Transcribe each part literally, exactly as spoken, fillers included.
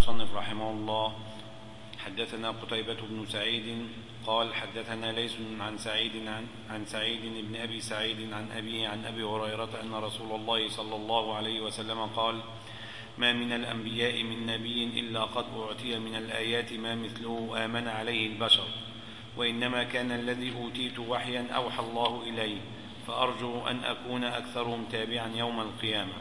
المصنف رحمه الله: حدثنا قتيبة بن سعيد قال حدثنا ليث عن سعيد عن, عن سعيد بن أبي سعيد عن أبيه عن أبي هريرة أن رسول الله صلى الله عليه وسلم قال: ما من الأنبياء من نبي إلا قد أعطي من الآيات ما مثله آمن عليه البشر، وإنما كان الذي أوتيت وحيا أوحى الله إلي، فأرجو أن أكون أكثرهم تابعا يوم القيامة.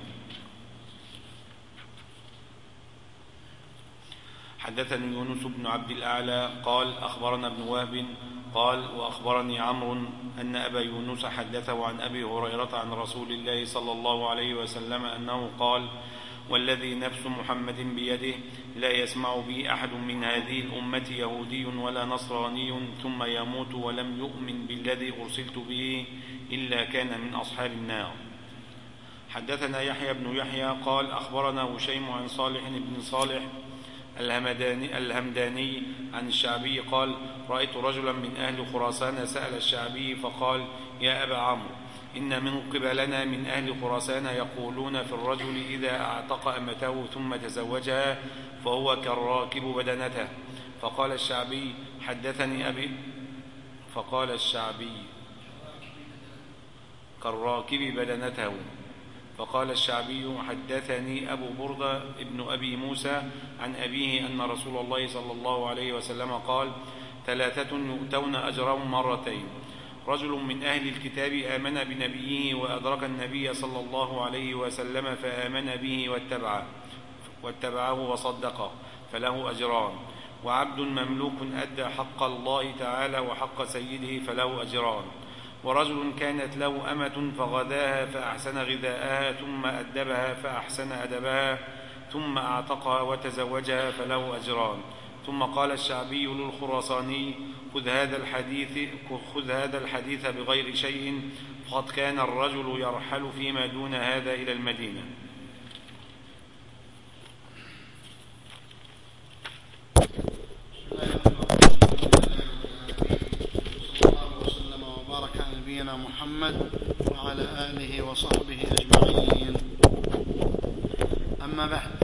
حدثني يونس بن عبد الأعلى قال أخبرنا ابن وهب قال وأخبرني عمرو أن أبا يونس حدثه عن أبي هريرة عن رسول الله صلى الله عليه وسلم أنه قال: والذي نفس محمد بيده لا يسمع بي أحد من هذه الأمة يهودي ولا نصراني ثم يموت ولم يؤمن بالذي أرسلت به إلا كان من أصحاب النار. حدثنا يحيى بن يحيى قال أخبرنا هشيم عن صالح بن صالح الهمداني, الهمداني عن الشعبي قال: رأيت رجلا من أهل خراسان سأل الشعبي فقال: يا أبا عمرو، إن من قبلنا من أهل خراسان يقولون في الرجل إذا أعتق أمته ثم تزوجها فهو كالراكب بدنته. فقال الشعبي: حدثني أبي فقال الشعبي كالراكب بدنته فقال الشعبي: حدثني أبو بردة ابن أبي موسى عن أبيه أن رسول الله صلى الله عليه وسلم قال: ثلاثة يؤتون أجرهم مرتين: رجل من أهل الكتاب آمن بنبيه وأدرك النبي صلى الله عليه وسلم فآمن به واتبعه, واتبعه وصدقه فله أجران، وعبد مملوك أدى حق الله تعالى وحق سيده فله أجران، ورجل كانت له أمة فغذاها فأحسن غذاءها ثم أدبها فأحسن أدبها ثم أعتقها وتزوجها فله أجران. ثم قال الشعبي للخراساني: خذ هذا الحديث, خذ هذا الحديث بغير شيء، فقد كان الرجل يرحل فيما دون هذا إلى المدينة. نبينا محمد وعلى آله وصحبه أجمعين. أما بعد،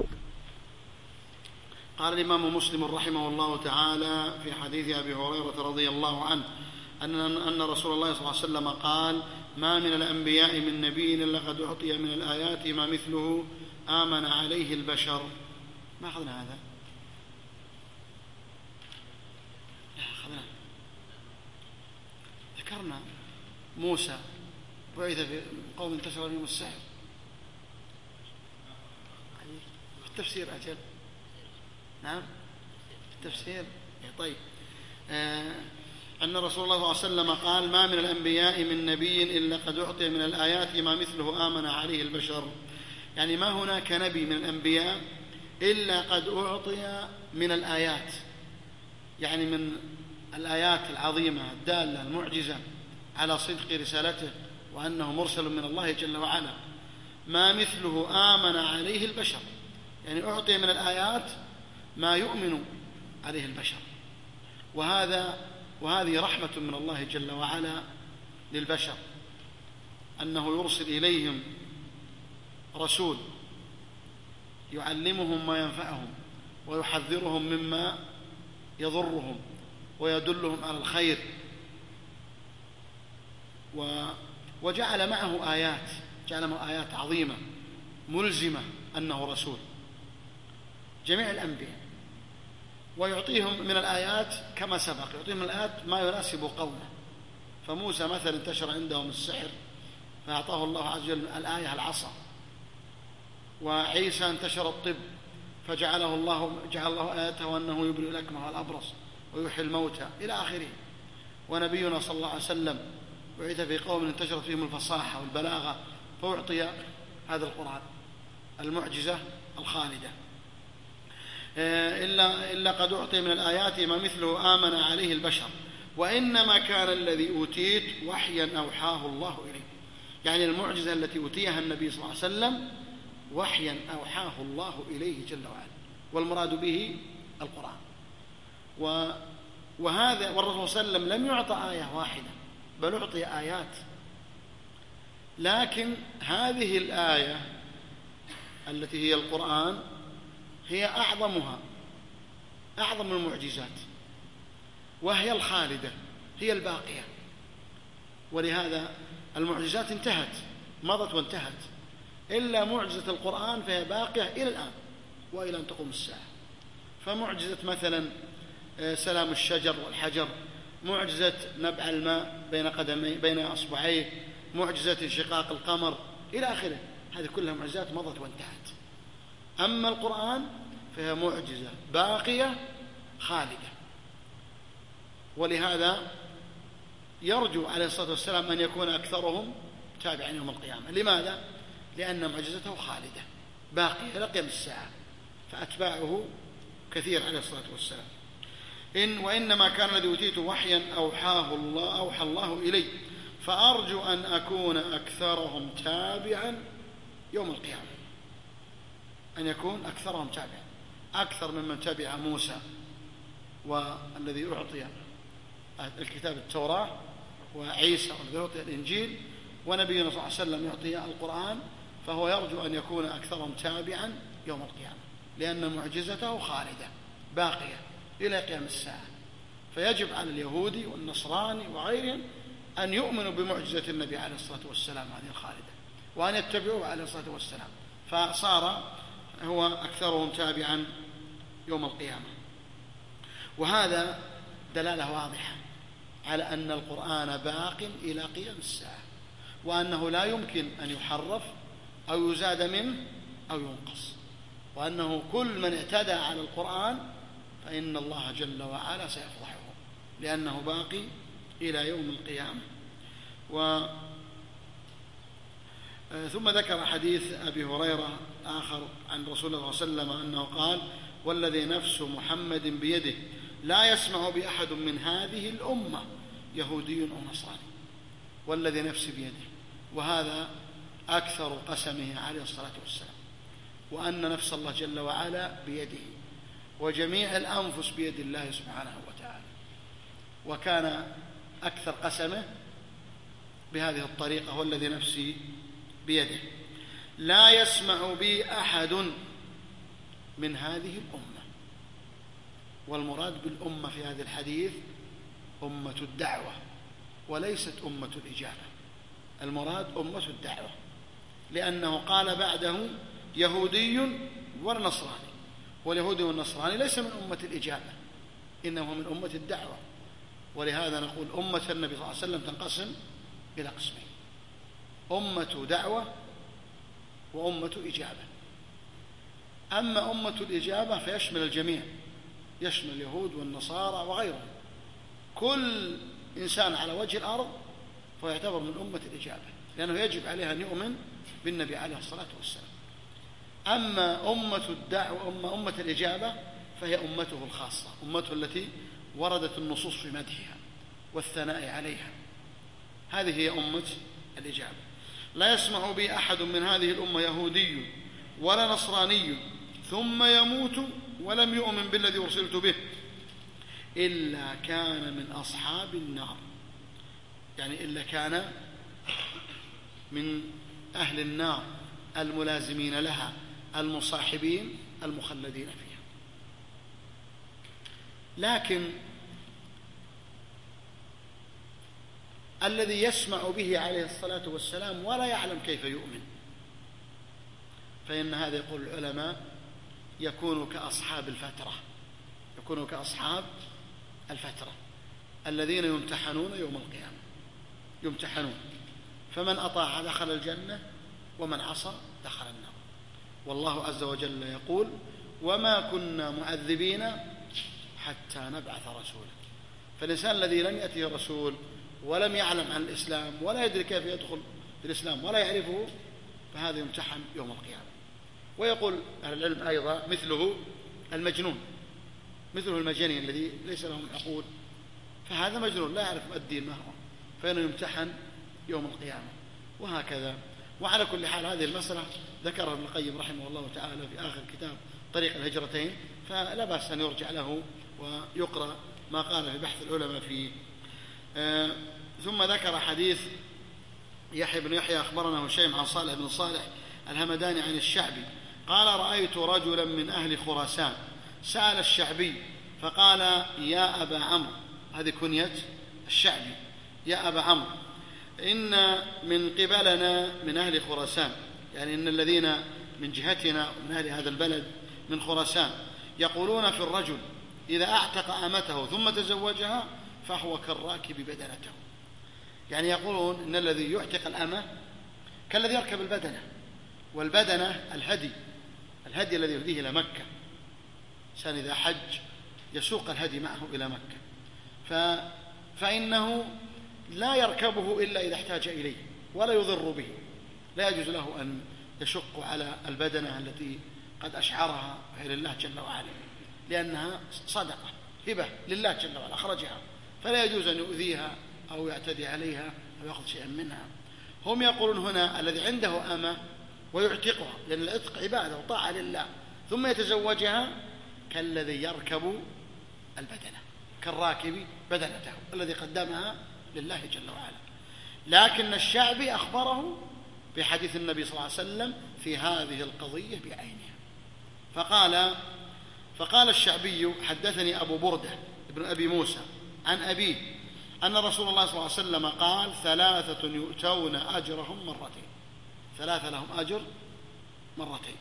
قال الإمام مسلم رحمه الله تعالى في حديث أبي هريرة رضي الله عنه أن أن رسول الله صلى الله عليه وسلم قال: ما من الأنبياء من نبي إلا قد أعطي من الآيات ما مثله آمن عليه البشر. ما أخذنا هذا؟ لا أخذنا، ذكرنا موسى بعث في قوم انتشر فيهم السحر في التفسير. أجل نعم في التفسير. طيب، آه أن رسول الله صلى الله عليه وسلم قال: ما من الأنبياء من نبي إلا قد أعطي من الآيات ما مثله آمن عليه البشر. يعني ما هناك نبي من الأنبياء إلا قد أعطي من الآيات، يعني من الآيات العظيمة الدالة المعجزة على صدق رسالته وأنه مرسل من الله جل وعلا، ما مثله آمن عليه البشر. يعني أعطي من الآيات ما يؤمن عليه البشر، وهذا وهذه رحمة من الله جل وعلا للبشر، أنه يرسل إليهم رسول يعلمهم ما ينفعهم ويحذرهم مما يضرهم ويدلهم على الخير، وجعل معه آيات جعل معه آيات عظيمة ملزمة أنه رسول جميع الأنبياء، ويعطيهم من الآيات كما سبق، يعطيهم من الآيات ما يناسب قومه. فموسى مثلا انتشر عندهم السحر فأعطاه الله عز وجل الآية العصا، وعيسى انتشر الطب فجعله الله جعل الله آياته أنه يبرئ الأكمه والأبرص ويحيي الموتى إلى آخره. ونبينا صلى الله عليه وسلم بعث في قوم انتشرت فيهم الفصاحة والبلاغة فأعطي هذا القرآن المعجزة الخالدة. إلا, إلا قد أعطي من الآيات ما مثله آمن عليه البشر، وإنما كان الذي أوتيت وحيا أوحاه الله إليه. يعني المعجزة التي أوتيها النبي صلى الله عليه وسلم وحيا أوحاه الله إليه جل وعلا، والمراد به القرآن. وهذا والرسول صلى الله عليه وسلم لم يعطى آية واحدة بل أعطي آيات، لكن هذه الآية التي هي القرآن هي أعظمها، أعظم المعجزات، وهي الخالدة، هي الباقية. ولهذا المعجزات انتهت، مضت وانتهت، إلا معجزة القرآن فهي باقية إلى الآن وإلى أن تقوم الساعة. فمعجزة مثلا سلام الشجر والحجر، معجزة نبع الماء بين قدمي بين أصبعيه، معجزة انشقاق القمر إلى آخره، هذه كلها معجزات مضت وانتهت. أما القرآن فهي معجزة باقية خالدة. ولهذا يرجو عليه الصلاة والسلام أن يكون أكثرهم تابعا يوم القيامة. لماذا؟ لأن معجزته خالدة باقية إلى قيام الساعة، فأتباعه كثير عليه الصلاة والسلام. إن وإنما كان الذي أوتيته وحيا أوحاه الله أوحى الله إلي، فأرجو أن أكون أكثرهم تابعا يوم القيامة، أن يكون أكثرهم تابعا، أكثر ممن تبع موسى والذي أعطي الكتاب التوراة، وعيسى والذي أعطي الإنجيل، ونبينا صلى الله عليه وسلم يعطي القرآن، فهو يرجو أن يكون أكثرهم تابعا يوم القيامة، لأن معجزته خالدة باقية إلى قيام الساعة. فيجب على اليهودي والنصراني وغيرهم أن يؤمنوا بمعجزة النبي عليه الصلاة والسلام هذه الخالدة، وأن يتبعوه عليه الصلاة والسلام، فصار هو أكثرهم تابعا يوم القيامة. وهذا دلالة واضحة على أن القرآن باق إلى قيام الساعة، وأنه لا يمكن أن يحرف أو يزاد منه أو ينقص، وأنه كل من اعتدى على القرآن فإن الله جل وعلا سيفضحه، لأنه باقي إلى يوم القيامة. و ثم ذكر حديث أبي هريرة آخر عن رسول الله صلى الله عليه وسلم أنه قال: والذي نفس محمد بيده لا يسمع بأحد من هذه الأمة يهودي أو نصراني، والذي نفسي بيده. وهذا أكثر قسمه عليه الصلاة والسلام، وأن نفس الله جل وعلا بيده، وجميع الأنفس بيد الله سبحانه وتعالى. وكان أكثر قسمه بهذه الطريقة: والذي نفسي بيده لا يسمع بي أحد من هذه الأمة. والمراد بالأمة في هذا الحديث أمة الدعوة، وليست أمة الإجابة. المراد أمة الدعوة، لأنه قال بعده يهودي ونصراني، واليهودي والنصراني ليس من أمة الإجابة، إنه من أمة الدعوة. ولهذا نقول أمة النبي صلى الله عليه وسلم تنقسم إلى قسمين: أمة دعوة وأمة إجابة. أما أمة الإجابة فيشمل الجميع، يشمل اليهود والنصارى وغيرهم، كل إنسان على وجه الأرض فيعتبر من أمة الإجابة، لأنه يجب عليه أن يؤمن بالنبي عليه الصلاة والسلام. أما أمة الدعوة أمة, أمة الإجابة فهي أمته الخاصة، أمته التي وردت النصوص في مدحها والثناء عليها، هذه هي أمة الإجابة. لا يسمع بي أحد من هذه الأمة يهودي ولا نصراني ثم يموت ولم يؤمن بالذي أرسلت به إلا كان من أصحاب النار، يعني إلا كان من أهل النار الملازمين لها المصاحبين المخلدين فيها. لكن الذي يسمع به عليه الصلاة والسلام ولا يعلم كيف يؤمن، فإن هذا يقول العلماء يكون كأصحاب الفترة، يكون كأصحاب الفترة الذين يمتحنون يوم القيامة، يمتحنون، فمن أطاع دخل الجنة ومن عصى دخل النار. والله عز وجل يقول: وما كنا معذبين حتى نبعث رسولا. فالإنسان الذي لم يأته رسول ولم يعلم عن الإسلام ولا يدري كيف يدخل في الإسلام ولا يعرفه، فهذا يمتحن يوم القيامة. ويقول أهل العلم أيضا مثله المجنون، مثله المجانين الذي ليس لهم عقول، فهذا مجنون لا يعرف الدين ما هو، فإنه يمتحن يوم القيامة. وهكذا. وعلى كل حال هذه المسألة ذكرها ابن القيم رحمه الله تعالى في آخر كتاب طريق الهجرتين، فلا بأس أن يرجع له ويقرأ ما قال في بحث العلماء فيه. آه ثم ذكر حديث يحيى بن يحيى أخبرنا هشيم عن صالح بن صالح الهمداني عن الشعبي قال رأيت رجلا من أهل خراسان سأل الشعبي فقال يا أبا عمرو، هذه كنية الشعبي، يا أبا عمرو إن من قبلنا من أهل خراسان، يعني إن الذين من جهتنا ومن أهل هذا البلد من خراسان يقولون في الرجل إذا أعتق أمته ثم تزوجها فهو كالراكب بدنته. يعني يقولون إن الذي يعتق الأمة كالذي يركب البدنة، والبدنة الهدي، الهدي الذي يهديه إلى مكة. إنسان إذا حج يسوق الهدي معه إلى مكة، ف... فإنه لا يركبه إلا إذا احتاج إليه ولا يضر به، لا يجوز له أن يشق على البدنة التي قد أشعرها غير الله جل وعلا، لأنها صدقة هبة لله جل وعلا أخرجها، فلا يجوز أن يؤذيها أو يعتدي عليها أو يأخذ شيئا منها. هم يقولون هنا الذي عنده أمة ويعتقها، لأن العتق عبادة وطاعة لله، ثم يتزوجها كالذي يركب البدنة، كالراكب بدنته الذي قدمها لله جل وعلا. لكن الشعبي أخبره بحديث النبي صلى الله عليه وسلم في هذه القضية بعينها، فقال فقال الشعبي حدثني أبو بردة ابن أبي موسى عن أبيه أن رسول الله صلى الله عليه وسلم قال ثلاثة يؤتون أجرهم مرتين، ثلاثة لهم أجر مرتين: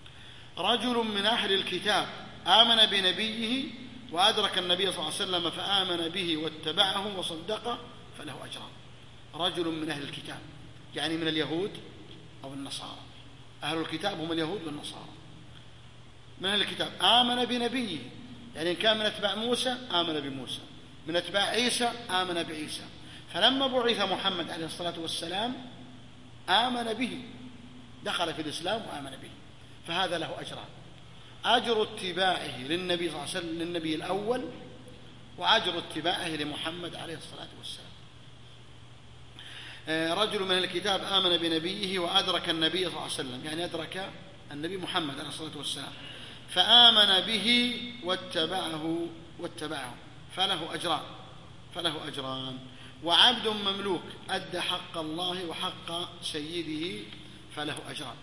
رجل من أهل الكتاب آمن بنبيه وأدرك النبي صلى الله عليه وسلم فآمن به واتبعه وصدقه فله أجران. رجل من أهل الكتاب يعني من اليهود أو النصارى، أهل الكتاب هم اليهود والنصارى. من أهل الكتاب آمن بنبيه، يعني إن كان من أتباع موسى آمن بموسى، من أتباع عيسى آمن بعيسى، فلما بعث محمد عليه الصلاة والسلام آمن به، دخل في الإسلام وآمن به، فهذا له أجران: أجر اتباعه للنبي صلى الله عليه وسلم للنبي الأول، وأجر اتباعه لمحمد عليه الصلاة والسلام. رجل من الكتاب آمن بنبيه وأدرك النبي صلى الله عليه وسلم، يعني أدرك النبي محمد عليه الصلاة والسلام، فآمن به واتبعه واتبعه فله أجران فله أجران وعبد مملوك أدى حق الله وحق سيده فله أجران: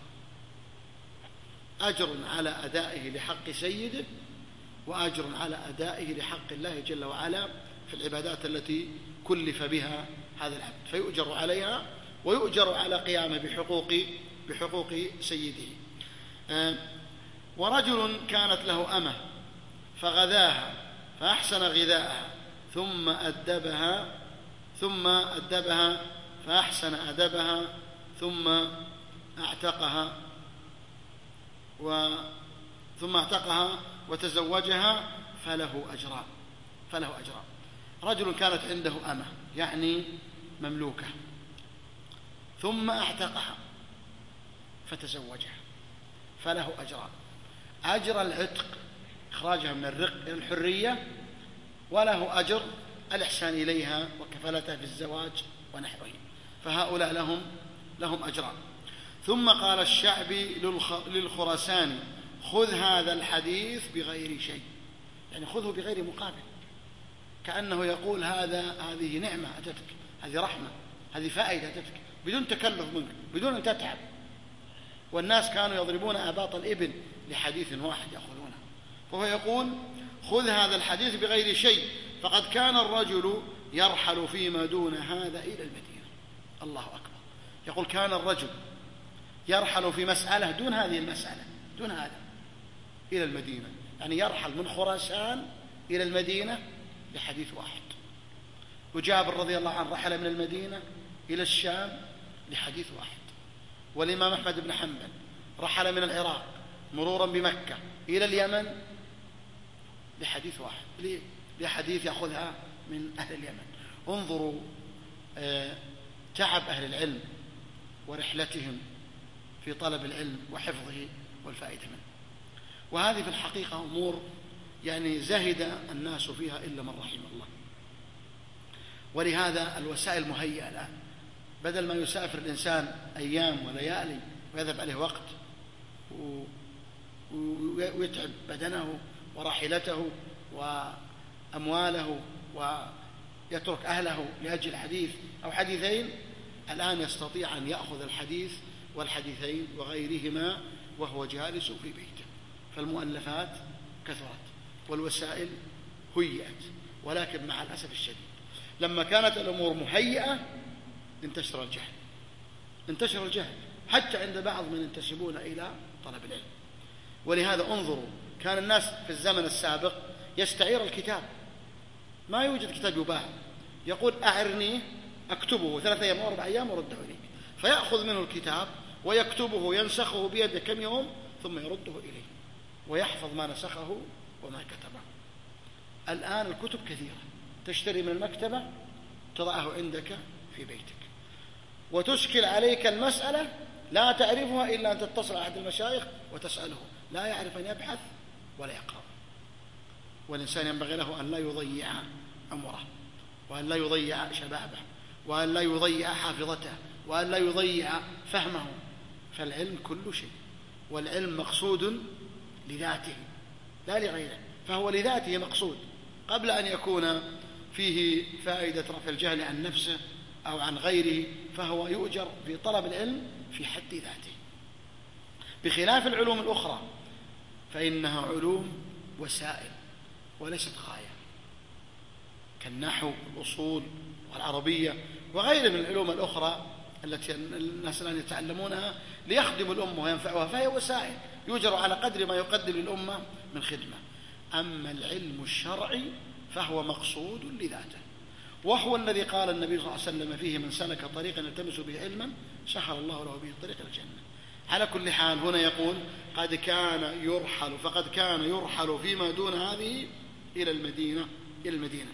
أجر على أدائه لحق سيده، وأجر على أدائه لحق الله جل وعلا في العبادات التي كلف بها هذا العبد، فيؤجر عليها ويؤجر على قيامه بحقوق بحقوق سيده. آه ورجل كانت له أمة فغذاها فأحسن غذاءها ثم أدبها ثم أدبها فأحسن أدبها ثم أعتقها و ثم اعتقها وتزوجها فله أجران فله أجران رجل كانت عنده أمة يعني مملوكة، ثم اعتقها فتزوجها فله أجران: أجر العتق إخراجها من الرق إلى الحرية، وله أجر الإحسان إليها وكفالتها في الزواج ونحوه، فهؤلاء لهم لهم أجران. ثم قال الشعبي للخراساني: خذ هذا الحديث بغير شيء، يعني خذه بغير مقابل، كأنه يقول هذا هذه نعمة أتتك، هذه رحمة، هذه فائدة أتتك بدون تكلف منك، بدون أن تتعب. والناس كانوا يضربون أباط الإبل لحديث واحد يأخذونه، فهو يقول: خذ هذا الحديث بغير شيء، فقد كان الرجل يرحل فيما دون هذا إلى المدينة. الله أكبر. يقول كان الرجل يرحل في مسألة دون هذه المسألة، دون هذا، إلى المدينة، يعني يرحل من خراسان إلى المدينة لحديث واحد. وجابر رضي الله عنه رحل من المدينة إلى الشام لحديث واحد. والإمام أحمد بن حنبل رحل من العراق مرورا بمكة إلى اليمن لحديث واحد، لحديث يأخذها من أهل اليمن. انظروا آه تعب أهل العلم ورحلتهم في طلب العلم وحفظه والفائدة منه. وهذه في الحقيقة أمور يعني زهد الناس فيها إلا من رحم الله. ولهذا الوسائل مهيئة الآن، بدل ما يسافر الإنسان أيام وليالي ويذهب عليه وقت ويتعب بدنه وراحلته وأمواله ويترك أهله لأجل حديث أو حديثين، الآن يستطيع أن يأخذ الحديث والحديثين وغيرهما وهو جالس في بيته. فالمؤلفات كثرت والوسائل هيئت، ولكن مع الأسف الشديد لما كانت الأمور مهيئة انتشر الجهل، انتشر الجهل حتى عند بعض من ينتسبون إلى طلب العلم. ولهذا انظروا، كان الناس في الزمن السابق يستعير الكتاب، ما يوجد كتاب يباع، يقول أعرني أكتبه ثلاثة أيام أو أربع أيام ورده إليك، فيأخذ منه الكتاب ويكتبه ينسخه بيده كم يوم ثم يرده إليه ويحفظ ما نسخه وما كتبه. الآن الكتب كثيرة، تشتري من المكتبة تضعه عندك في بيتك، وتشكل عليك المسألة لا تعرفها إلا أن تتصل أحد المشايخ وتسأله، لا يعرف أن يبحث ولا يقرأ. والإنسان ينبغي له أن لا يضيع عمره، وأن لا يضيع شبابه، وأن لا يضيع حافظته، وأن لا يضيع فهمه. فالعلم كل شيء، والعلم مقصود لذاته لا لغيره، فهو لذاته مقصود قبل أن يكون فيه فائدة رفع الجهل عن نفسه أو عن غيره، فهو يؤجر في طلب العلم في حد ذاته، بخلاف العلوم الأخرى فإنها علوم وسائل وليست غاية، كالنحو والأصول والعربية وغيرها من العلوم الأخرى التي الناس الآن يتعلمونها ليخدموا الأمة وينفعوها، فهي وسائل يؤجر على قدر ما يقدم للأمة من خدمة. أما العلم الشرعي فهو مقصود لذاته، وهو الذي قال النبي صلى الله عليه وسلم فيه: من سلك طريقا يلتمس به علما سهل الله له به طريق الجنة. على كل حال هنا يقول: قد كان يرحل فقد كان يرحل فيما دون هذه إلى المدينة إلى المدينة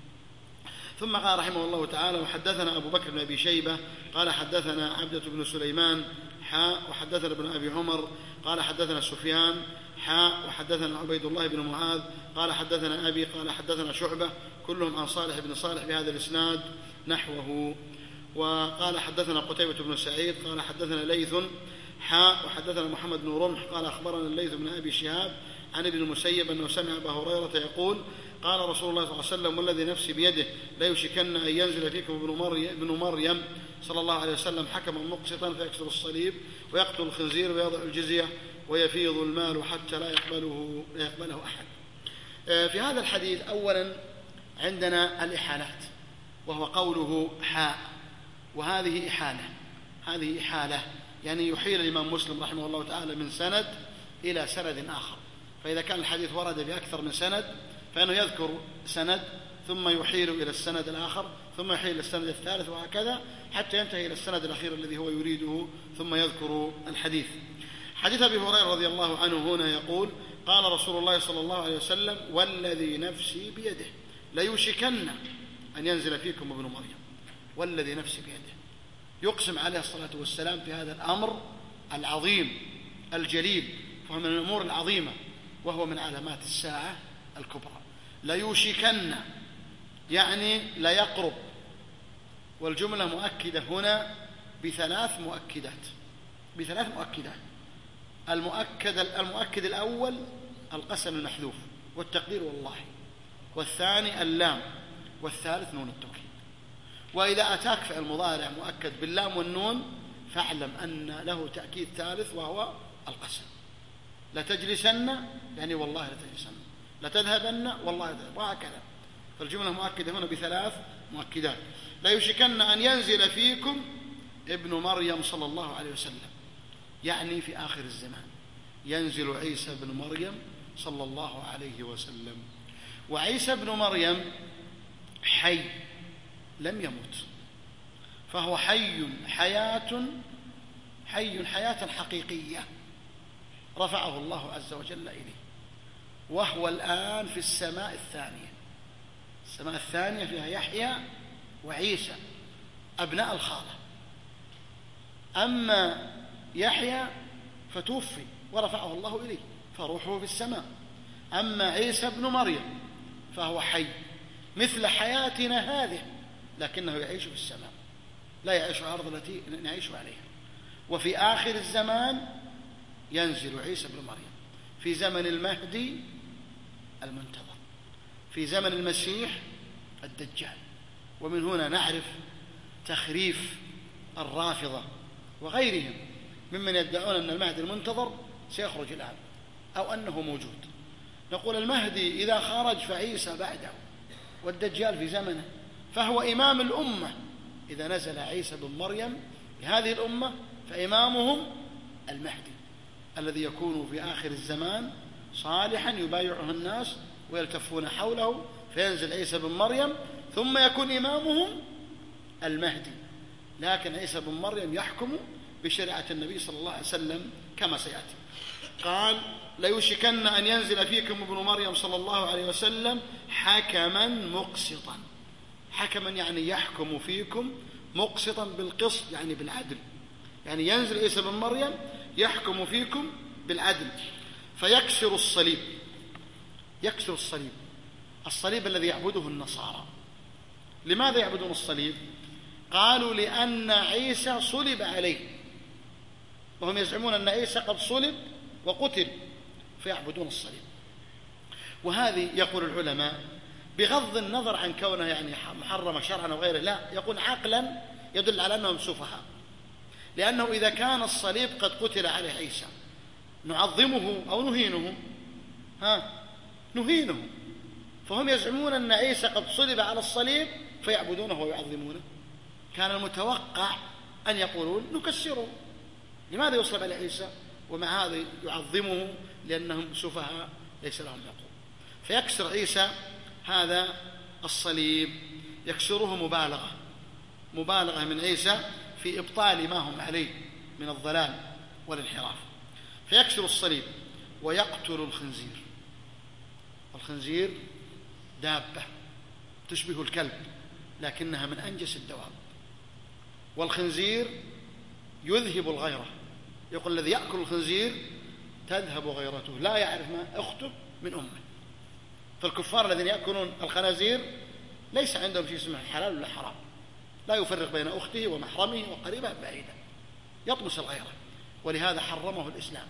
ثم قال رحمه الله تعالى: وحدثنا أبو بكر بن أبي شيبة قال حدثنا عبدة بن سليمان حاء وحدثنا ابن أبي عمر قال حدثنا سفيان حاء وحدثنا عبيد الله بن معاذ قال حدثنا أبي قال حدثنا شعبة كلهم عن صالح بن صالح بهذا الإسناد نحوه. وقال حدثنا قتيبة بن سعيد قال حدثنا ليث حاء وحدثنا محمد بن رمح قال أخبرنا الليث بن أبي شهاب عن ابن المسيب أنه سمع أبا هريرة يقول: قال رسول الله صلى الله عليه وسلم: والذي نفسي بيده لا يشكن أن ينزل فيكم ابن مريم, ابن مريم صلى الله عليه وسلم حكما مقسطا فيكسر الصليب ويقتل الخنزير ويضع الجزية ويفيض المال حتى لا يقبله, لا يقبله أحد. في هذا الحديث أولا عندنا الإحالات، وهو قوله حاء، وهذه إحالة، هذه إحالة يعني يحيل الإمام مسلم رحمه الله تعالى من سند إلى سند آخر. فإذا كان الحديث ورد بأكثر من سند فإنه يذكر سند ثم يحيل إلى السند الآخر ثم يحيل إلى السند الثالث وهكذا حتى ينتهي إلى السند الأخير الذي هو يريده ثم يذكر الحديث. حديث أبي هريرة رضي الله عنه هنا يقول: قال رسول الله صلى الله عليه وسلم: والذي نفسي بيده ليوشكن أن ينزل فيكم ابن مريم. والذي نفسي بيده، يقسم عليه الصلاة والسلام في هذا الأمر العظيم الجليل، فهو من الأمور العظيمة وهو من علامات الساعة الكبرى. ليوشكن يعني لا يقرب، والجملة مؤكدة هنا بثلاث مؤكدات بثلاث مؤكدات المؤكد المؤكد الأول القسم المحذوف والتقدير والله، والثاني اللام، والثالث نون التوكيد. وإذا أتاك فعل مضارع مؤكد باللام والنون فاعلم أن له تأكيد ثالث وهو القسم. لتجلسن يعني والله لتجلسن، لتذهبن والله لتذهبن، وهكذا. فالجملة مؤكدة هنا بثلاث مؤكدات. لا يشكن أن ينزل فيكم ابن مريم صلى الله عليه وسلم، يعني في آخر الزمان ينزل عيسى بن مريم صلى الله عليه وسلم. وعيسى بن مريم حي لم يمت، فهو حي حياة حي حياة حقيقية رفعه الله عز وجل إليه، وهو الآن في السماء الثانية. السماء الثانية فيها يحيى وعيسى أبناء الخالة. أما يحيى فتوفي ورفعه الله إليه فروحه في السماء. أما عيسى ابن مريم فهو حي مثل حياتنا هذه، لكنه يعيش في السماء، لا يعيش على الأرض التي نعيش عليها. وفي آخر الزمان ينزل عيسى ابن مريم في زمن المهدي المنتظر، في زمن المسيح الدجال. ومن هنا نعرف تخريف الرافضة وغيرهم ممن يدعون أن المهدي المنتظر سيخرج الآن أو أنه موجود. نقول المهدي إذا خرج فعيسى بعده، والدجال في زمنه، فهو إمام الأمة. إذا نزل عيسى بن مريم لهذه الأمة فإمامهم المهدي الذي يكون في آخر الزمان صالحا يبايعه الناس ويلتفون حوله، فينزل عيسى بن مريم ثم يكون إمامهم المهدي. لكن عيسى بن مريم يحكم بشريعة النبي صلى الله عليه وسلم كما سيأتي. قال ليوشكن أن ينزل فيكم ابن مريم صلى الله عليه وسلم حكما مقسطا. حكما يعني يحكم فيكم، مقسطا بالقسط يعني بالعدل، يعني ينزل عيسى بن مريم يحكم فيكم بالعدل. فيكسر الصليب، يكسر الصليب، الصليب الذي يعبده النصارى. لماذا يعبدون الصليب؟ قالوا لأن عيسى صلب عليه، وهم يزعمون أن عيسى قد صلب وقتل، فيعبدون الصليب. وهذه يقول العلماء بغض النظر عن كونه يعني محرمة شرعا أو غيره، لا، يقول عقلا يدل على أنهم سفهاء، لأنه إذا كان الصليب قد قتل عليه عيسى نعظمه أو نهينه؟ ها نهينه. فهم يزعمون أن عيسى قد صلب على الصليب فيعبدونه ويعظمونه. كان المتوقع أن يقولون نكسره، لماذا يصلب على عيسى ومع هذا يعظمه؟ لأنهم سفهاء ليس لهم عقول. فيكسر عيسى هذا الصليب، يكسره مبالغة، مبالغة من عيسى في إبطال ما هم عليه من الضلال والانحراف. فيكسر الصليب ويقتل الخنزير. الخنزير دابة تشبه الكلب لكنها من أنجس الدواب، والخنزير يذهب الغيرة. يقول الذي يأكل الخنزير تذهب غيرته، لا يعرف ما أخته من أمه. فالكفار الذين يأكلون الخنازير ليس عندهم شيء اسمه حلال ولا حرام، لا يفرق بين أخته ومحرمه وقريبه بعيدا، يطمس الغيرة، ولهذا حرمه الإسلام.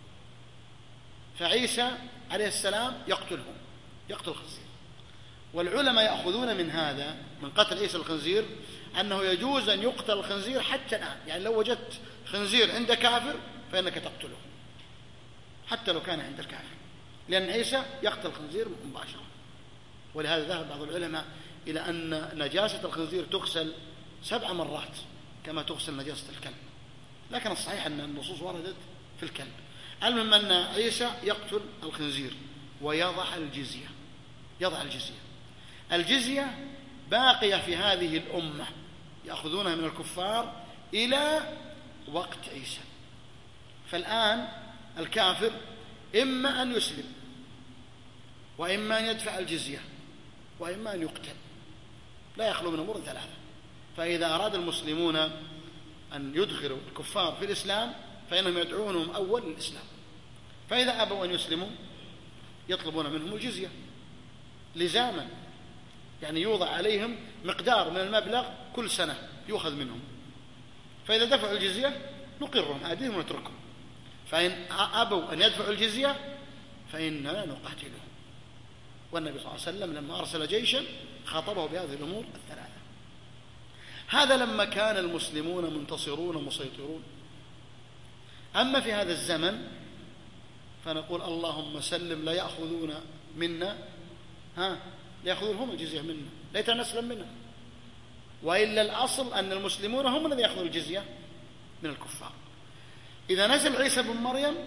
فعيسى عليه السلام يقتلهم، يقتل الخنزير. والعلماء يأخذون من هذا، من قتل عيسى الخنزير، أنه يجوز أن يقتل الخنزير حتى الآن. يعني لو وجدت خنزير عند كافر فإنك تقتله حتى لو كان عند الكافر، لأن عيسى يقتل الخنزير مباشرة. ولهذا ذهب بعض العلماء إلى أن نجاسة الخنزير تغسل سبع مرات كما تغسل نجاسة الكلب، لكن الصحيح أن النصوص وردت في الكلب. المهم أن عيسى يقتل الخنزير ويضع الجزية، يضع الجزية. الجزية باقية في هذه الأمة يأخذونها من الكفار إلى وقت عيسى. فالآن الكافر إما أن يسلم، وإما أن يدفع الجزية، وإما أن يقتل، لا يخلو من أمور ثلاثة. فإذا أراد المسلمون أن يدخلوا الكفار في الإسلام فإنهم يدعونهم أول للإسلام، فإذا أبوا أن يسلموا يطلبون منهم الجزية لزاما، يعني يوضع عليهم مقدار من المبلغ كل سنة يؤخذ منهم، فإذا دفعوا الجزية نقرهم عادين ونتركهم، فإن أبوا أن يدفعوا الجزية فإننا نقاتلهم. والنبي صلى الله عليه وسلم لما أرسل جيشا خاطبه بهذه الأمور الثلاثة. هذا لما كان المسلمون منتصرون مسيطرون. أما في هذا الزمن فنقول اللهم سلم، لا يأخذون منا، ها ليأخذون هم الجزية منا، ليت نسلم منها. وإلا الأصل أن المسلمون هم الذين يأخذون الجزية من الكفار. إذا نزل عيسى بن مريم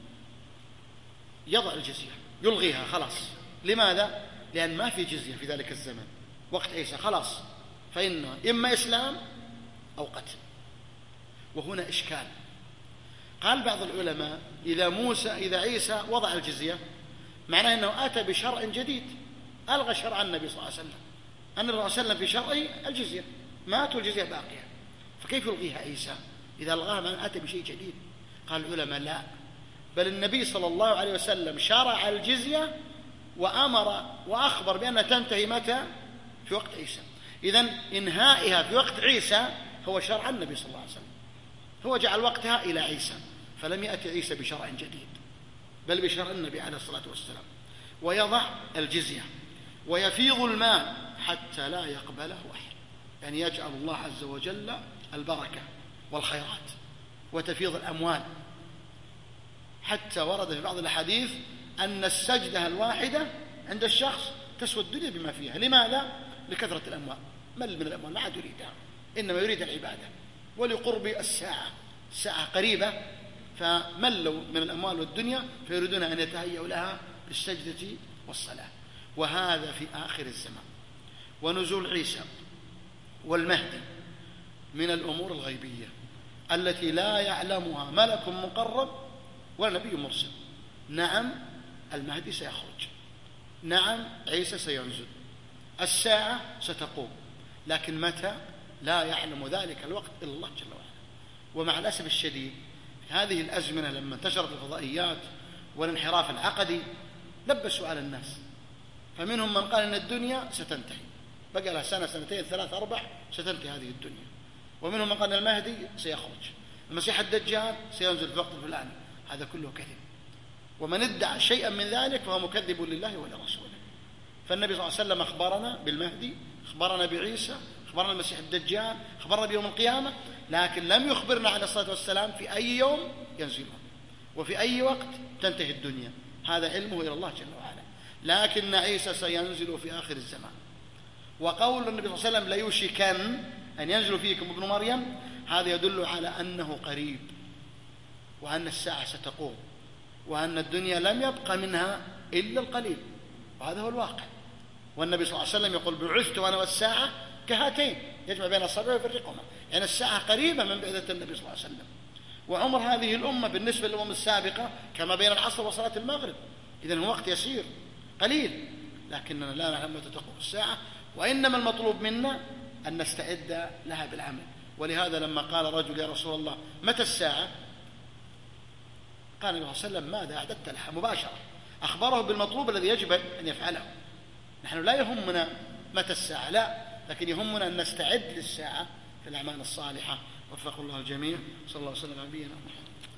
يضع الجزية، يلغيها خلاص. لماذا؟ لأن ما في جزية في ذلك الزمن وقت عيسى، خلاص، فإنه إما إسلام أو قتل. وهنا إشكال. قال بعض العلماء إذا موسى إذا عيسى وضع الجزية معناه أنه أتى بشرع جديد، ألغى شرع النبي صلى الله عليه وسلم. النبي صلى الله عليه وسلم في شرعه الجزية، مات والجزية باقية، فكيف يلغيها عيسى إذا ألغاها معناه أتى بشيء جديد؟ قال العلماء لا، بل النبي صلى الله عليه وسلم شرع الجزية وأمر وأخبر بأنها تنتهي متى؟ في وقت عيسى. إذن إنهائها في وقت عيسى هو شرع النبي صلى الله عليه وسلم، هو جعل وقتها إلى عيسى، فلم يأتي عيسى بشرع جديد بل بشرع النبي عليه الصلاة والسلام. ويضع الجزية ويفيض المال حتى لا يقبله أحد، يعني يجعل الله عز وجل البركة والخيرات وتفيض الأموال حتى ورد في بعض الأحاديث أن السجدة الواحدة عند الشخص تسوى الدنيا بما فيها. لماذا؟ لكثرة الأموال، مل من الأموال ما عاد يريدها، إنما يريد العبادة. ولقرب الساعة، الساعة قريبة، فملوا من الأموال والدنيا فيريدون أن يتهيئوا لها بالسجدة والصلاة. وهذا في آخر الزمان. ونزول عيسى والمهدي من الأمور الغيبية التي لا يعلمها ملك مقرب ولا نبي مرسل. نعم المهدي سيخرج، نعم عيسى سينزل، الساعة ستقوم، لكن متى لا يعلم ذلك الوقت إلا الله جل وعلا. ومع الأسف الشديد في هذه الأزمنة لما انتشرت الفضائيات والانحراف العقدي لبسوا على الناس، فمنهم من قال إن الدنيا ستنتهي، بقى لها سنة سنتين ثلاث أربع ستنتهي هذه الدنيا. ومنهم من قال المهدي سيخرج، المسيح الدجال سينزل في الوقت الفلاني. هذا كله كذب، ومن ادعى شيئا من ذلك فهو مكذب لله ولرسوله. فالنبي صلى الله عليه وسلم أخبرنا بالمهدي، أخبرنا بعيسى، أخبرنا المسيح الدجال، أخبرنا بيوم القيامة، لكن لم يخبرنا عليه الصلاة والسلام في أي يوم ينزلون وفي أي وقت تنتهي الدنيا. هذا علمه إلى الله جل وعلا. لكن عيسى سينزل في آخر الزمان. وقول النبي صلى الله عليه وسلم ليوشكن أن ينزل فيكم ابن مريم، هذا يدل على أنه قريب، وأن الساعة ستقوم، وأن الدنيا لم يبقى منها إلا القليل، وهذا هو الواقع. والنبي صلى الله عليه وسلم يقول بعثت وأنا والساعة كهاتين، يجمع بين الصبع ويفرقهما، يعني الساعة قريبة من بعثة النبي صلى الله عليه وسلم. وعمر هذه الأمة بالنسبة للأمم السابقة كما بين العصر وصلاة المغرب، إذن هو وقت يسير قليل، لكننا لا نعلم متى تقوم الساعة، وإنما المطلوب منا أن نستعد لها بالعمل. ولهذا لما قال رجل يا رسول الله متى الساعة؟ قال النبي صلى الله عليه وسلم ماذا أعددت لها؟ مباشرة أخبره بالمطلوب الذي يجب أن يفعله. نحن لا يهمنا متى الساعة، لا، لكن يهمنا أن نستعد للساعة في الأعمال الصالحة. وفق الله الجميع. صلى الله عليه وسلم على نبينا محمد.